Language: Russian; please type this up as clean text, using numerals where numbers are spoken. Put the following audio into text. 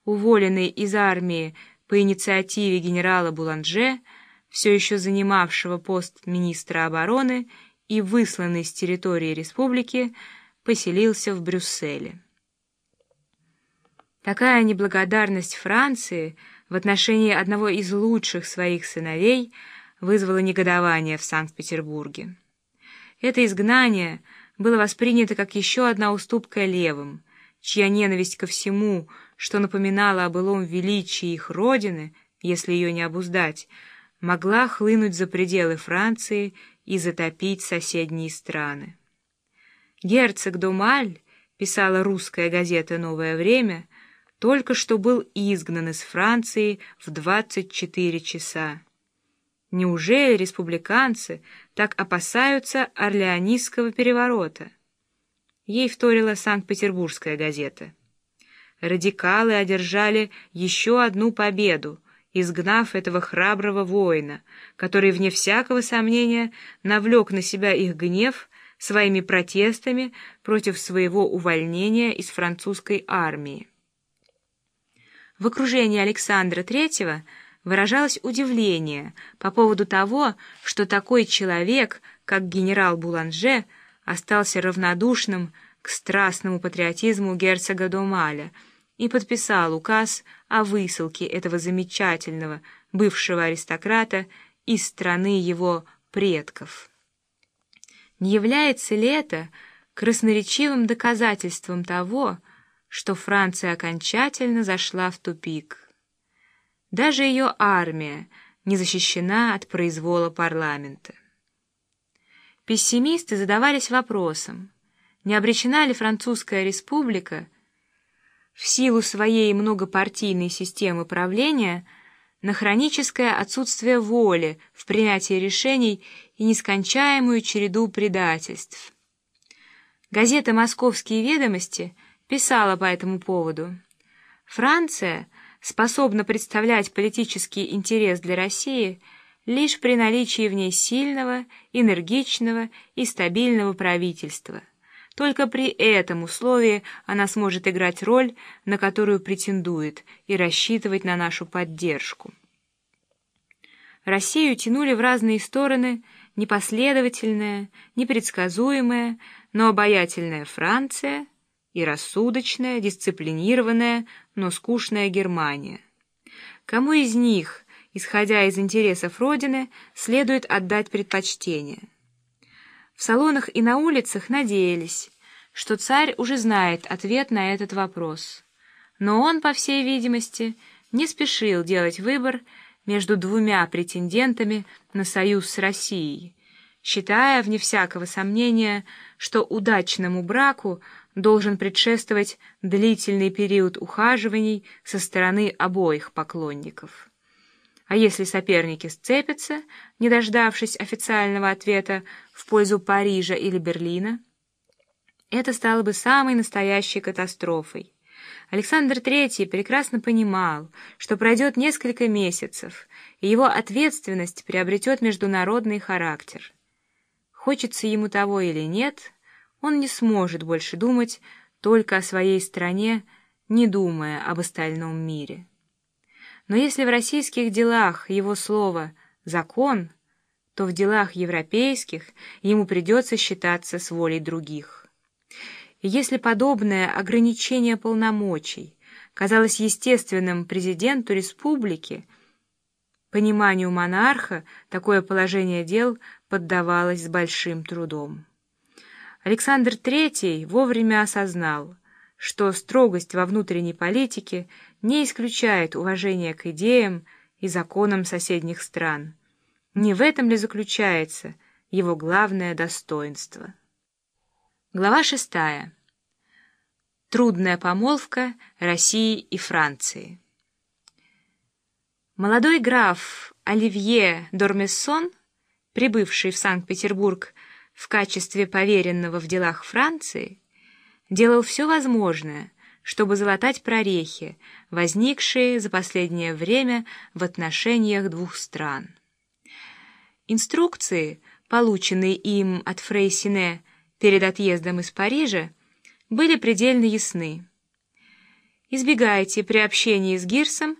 уволенный из армии по инициативе генерала Буланже, все еще занимавшего пост министра обороны и высланный с территории республики, поселился в Брюсселе. Такая неблагодарность Франции в отношении одного из лучших своих сыновей вызвала негодование в Санкт-Петербурге. Это изгнание было воспринято как еще одна уступка левым, чья ненависть ко всему, что напоминало о былом величии их родины, если ее не обуздать, могла хлынуть за пределы Франции и затопить соседние страны. Герцог Домаль, писала русская газета «Новое время», только что был изгнан из Франции в 24 часа. Неужели республиканцы так опасаются орлеанистского переворота? Ей вторила Санкт-Петербургская газета. Радикалы одержали еще одну победу, изгнав этого храброго воина, который, вне всякого сомнения, навлек на себя их гнев своими протестами против своего увольнения из французской армии. В окружении Александра III выражалось удивление по поводу того, что такой человек, как генерал Буланже, остался равнодушным к страстному патриотизму герцога Домаля и подписал указ о высылке этого замечательного бывшего аристократа из страны его предков. Не является ли это красноречивым доказательством того, что Франция окончательно зашла в тупик? Даже ее армия не защищена от произвола парламента. Пессимисты задавались вопросом, не обречена ли Французская республика в силу своей многопартийной системы правления на хроническое отсутствие воли в принятии решений и нескончаемую череду предательств. Газета «Московские ведомости» писала по этому поводу: «Франция способна представлять политический интерес для России лишь при наличии в ней сильного, энергичного и стабильного правительства. Только при этом условии она сможет играть роль, на которую претендует, и рассчитывать на нашу поддержку». Россию тянули в разные стороны непоследовательная, непредсказуемая, но обаятельная Франция и рассудочная, дисциплинированная, но скучная Германия. Кому из них, исходя из интересов Родины, следует отдать предпочтение? В салонах и на улицах надеялись, что царь уже знает ответ на этот вопрос, но он, по всей видимости, не спешил делать выбор между двумя претендентами на союз с Россией, считая, вне всякого сомнения, что удачному браку должен предшествовать длительный период ухаживаний со стороны обоих поклонников. А если соперники сцепятся, не дождавшись официального ответа в пользу Парижа или Берлина, это стало бы самой настоящей катастрофой. Александр III прекрасно понимал, что пройдет несколько месяцев, и его ответственность приобретет международный характер. Хочется ему того или нет, он не сможет больше думать только о своей стране, не думая об остальном мире. Но если в российских делах его слово «закон», то в делах европейских ему придется считаться с волей других. И если подобное ограничение полномочий казалось естественным президенту республики, пониманию монарха такое положение дел поддавалось с большим трудом. Александр III вовремя осознал, что строгость во внутренней политике не исключает уважения к идеям и законам соседних стран. Не в этом ли заключается его главное достоинство? Глава 6. Трудная помолвка России и Франции. Молодой граф Оливье д'Ормессон, прибывший в Санкт-Петербург в качестве поверенного в делах Франции, делал все возможное, чтобы залатать прорехи, возникшие за последнее время в отношениях двух стран. Инструкции, полученные им от Фрейсине перед отъездом из Парижа, были предельно ясны. Избегайте при общении с Гирсом